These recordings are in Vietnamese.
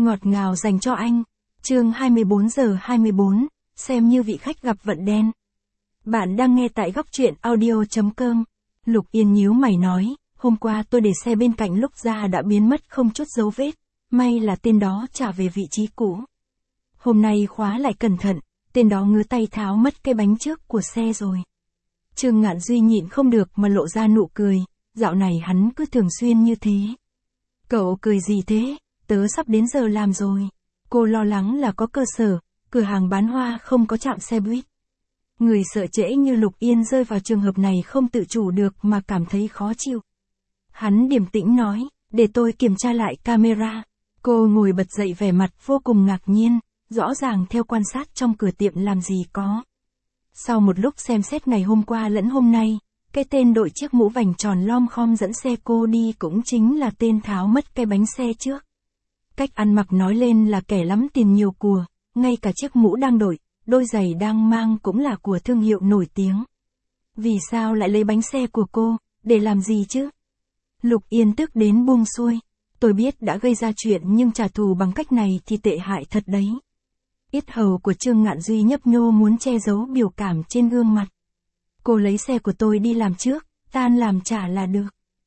ngọt ngào dành cho anh. Chương 24 giờ 24, xem như vị khách gặp vận đen. Bạn đang nghe tại góc truyện audio.com. Lục Yên nhíu mày nói, hôm qua tôi để xe bên cạnh lúc ra đã biến mất không chút dấu vết, may là tên đó trả về vị trí cũ. Hôm nay khóa lại cẩn thận, tên đó ngứa tay tháo mất cái bánh trước của xe rồi. Trương Ngạn Duy nhịn không được mà lộ ra nụ cười, dạo này hắn cứ thường xuyên như thế. Cậu cười gì thế, tớ sắp đến giờ làm rồi. Cô lo lắng là có cơ sở, cửa hàng bán hoa không có trạm xe buýt. Người sợ trễ như Lục Yên rơi vào trường hợp này không tự chủ được mà cảm thấy khó chịu. Hắn điềm tĩnh nói, để tôi kiểm tra lại camera. Cô ngồi bật dậy vẻ mặt vô cùng ngạc nhiên, rõ ràng theo quan sát trong cửa tiệm làm gì có. Sau một lúc xem xét ngày hôm qua lẫn hôm nay, cái tên đội chiếc mũ vành tròn lom khom dẫn xe cô đi cũng chính là tên tháo mất cái bánh xe trước. Cách ăn mặc nói lên là kẻ lắm tiền nhiều của, ngay cả chiếc mũ đang đội, đôi giày đang mang cũng là của thương hiệu nổi tiếng. Vì sao lại lấy bánh xe của cô, để làm gì chứ? Lục Yên tức đến buông xuôi, tôi biết đã gây ra chuyện nhưng trả thù bằng cách này thì tệ hại thật đấy. Yết hầu của Trương Ngạn Duy nhấp nhô muốn che giấu biểu cảm trên gương mặt. Cô lấy xe của tôi đi làm trước, tan làm trả là được.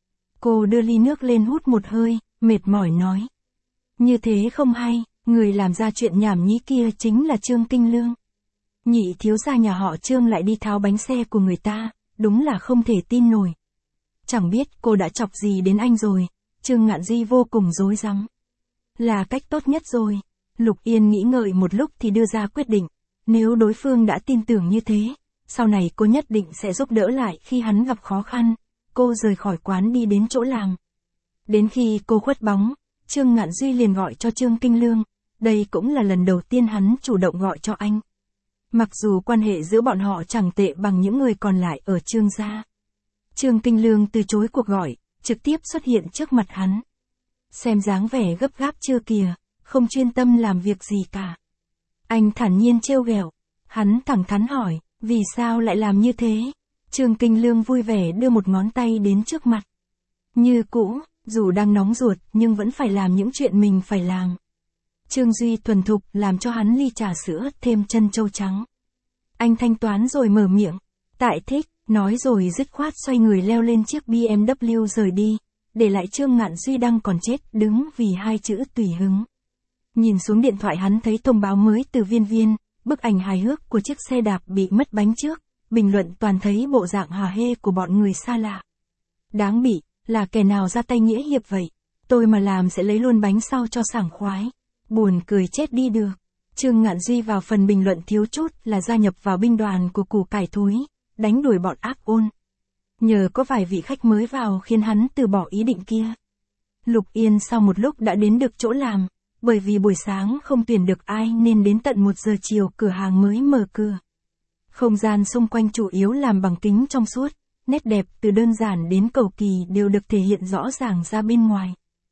Cô đưa ly nước lên hút một hơi, mệt mỏi nói. Như thế không hay, người làm ra chuyện nhảm nhí kia chính là Trương Kinh Lương. Nhị thiếu gia nhà họ Trương lại đi tháo bánh xe của người ta, đúng là không thể tin nổi. Chẳng biết cô đã chọc gì đến anh rồi, Trương Ngạn Duy vô cùng rối rắm. Là cách tốt nhất rồi. Lục Yên nghĩ ngợi một lúc thì đưa ra quyết định, nếu đối phương đã tin tưởng như thế, sau này cô nhất định sẽ giúp đỡ lại khi hắn gặp khó khăn. Cô rời khỏi quán đi đến chỗ làm. Đến khi cô khuất bóng, Trương Ngạn Duy liền gọi cho Trương Kinh Lương, đây cũng là lần đầu tiên hắn chủ động gọi cho anh. Mặc dù quan hệ giữa bọn họ chẳng tệ bằng những người còn lại ở Trương gia. Trương Kinh Lương từ chối cuộc gọi, trực tiếp xuất hiện trước mặt hắn. Xem dáng vẻ gấp gáp chưa kìa, không chuyên tâm làm việc gì cả. Anh thản nhiên trêu ghẹo, hắn thẳng thắn hỏi, vì sao lại làm như thế? Trương Kinh Lương vui vẻ đưa một ngón tay đến trước mặt. Như cũ, dù đang nóng ruột nhưng vẫn phải làm những chuyện mình phải làm. Trương Duy thuần thục làm cho hắn ly trà sữa thêm trân châu trắng. Anh thanh toán rồi mở miệng, tại thích, nói rồi dứt khoát xoay người leo lên chiếc BMW rời đi, để lại Trương Ngạn Duy đang còn chết đứng vì hai chữ tùy hứng. Nhìn xuống điện thoại hắn thấy thông báo mới từ Viên Viên, bức ảnh hài hước của chiếc xe đạp bị mất bánh trước, bình luận toàn thấy bộ dạng hả hê của bọn người xa lạ. Đáng bị, là kẻ nào ra tay nghĩa hiệp vậy, tôi mà làm sẽ lấy luôn bánh sau cho sảng khoái. Buồn cười chết đi được. Trương Ngạn Duy vào phần bình luận thiếu chút là gia nhập vào binh đoàn của củ cải thúi, đánh đuổi bọn ác ôn. Nhờ có vài vị khách mới vào khiến hắn từ bỏ ý định kia. Lục Yên sau một lúc đã đến được chỗ làm, bởi vì buổi sáng không tuyển được ai nên đến tận 1 giờ chiều cửa hàng mới mở cửa. Không gian xung quanh chủ yếu làm bằng kính trong suốt, nét đẹp từ đơn giản đến cầu kỳ đều được thể hiện rõ ràng ra bên ngoài.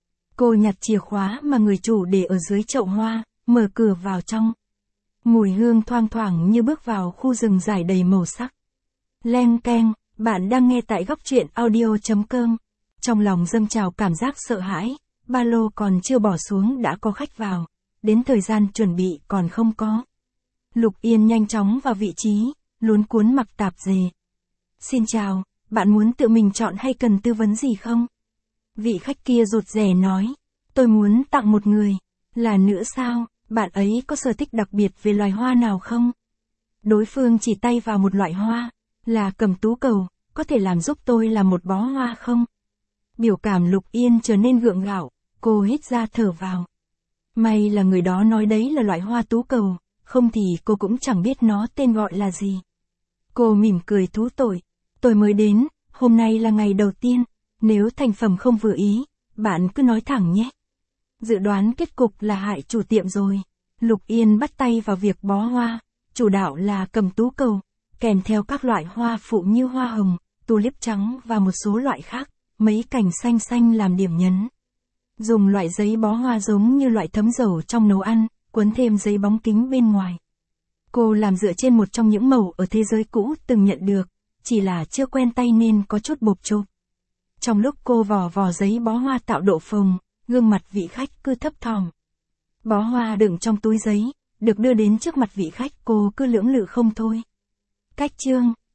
Cô nhặt chìa khóa mà người chủ để ở dưới chậu hoa, mở cửa vào trong. Mùi hương thoang thoảng như bước vào khu rừng rải đầy màu sắc. Leng keng, bạn đang nghe tại góc truyện audio.com. Trong lòng dâng trào cảm giác sợ hãi, ba lô còn chưa bỏ xuống đã có khách vào, đến thời gian chuẩn bị còn không có. Lục Yên nhanh chóng vào vị trí, luống cuốn mặc tạp dề. Xin chào, bạn muốn tự mình chọn hay cần tư vấn gì không? Vị khách kia rụt rè nói, tôi muốn tặng một người. Là nữ sao, bạn ấy có sở thích đặc biệt về loài hoa nào không? Đối phương chỉ tay vào một loại hoa, là cẩm tú cầu, có thể làm giúp tôi làm một bó hoa không? Biểu cảm Lục Yên trở nên gượng gạo, cô hít ra thở vào. May là người đó nói đấy là loại hoa tú cầu, không thì cô cũng chẳng biết nó tên gọi là gì. Cô mỉm cười thú tội, tôi mới đến, hôm nay là ngày đầu tiên, nếu thành phẩm không vừa ý, bạn cứ nói thẳng nhé. Dự đoán kết cục là hại chủ tiệm rồi. Lục Yên bắt tay vào việc bó hoa, chủ đạo là cẩm tú cầu, kèm theo các loại hoa phụ như hoa hồng, tulip trắng và một số loại khác, mấy cành xanh xanh làm điểm nhấn. Dùng loại giấy bó hoa giống như loại thấm dầu trong nấu ăn, quấn thêm giấy bóng kính bên ngoài. Cô làm dựa trên một trong những màu ở thế giới cũ từng nhận được, chỉ là chưa quen tay nên có chút bộp chộp. Trong lúc cô vò giấy bó hoa tạo độ phồng, gương mặt vị khách cứ thấp thỏm. Bó hoa đựng trong túi giấy, được đưa đến trước mặt vị khách, cô cứ lưỡng lự không thôi. Cách chương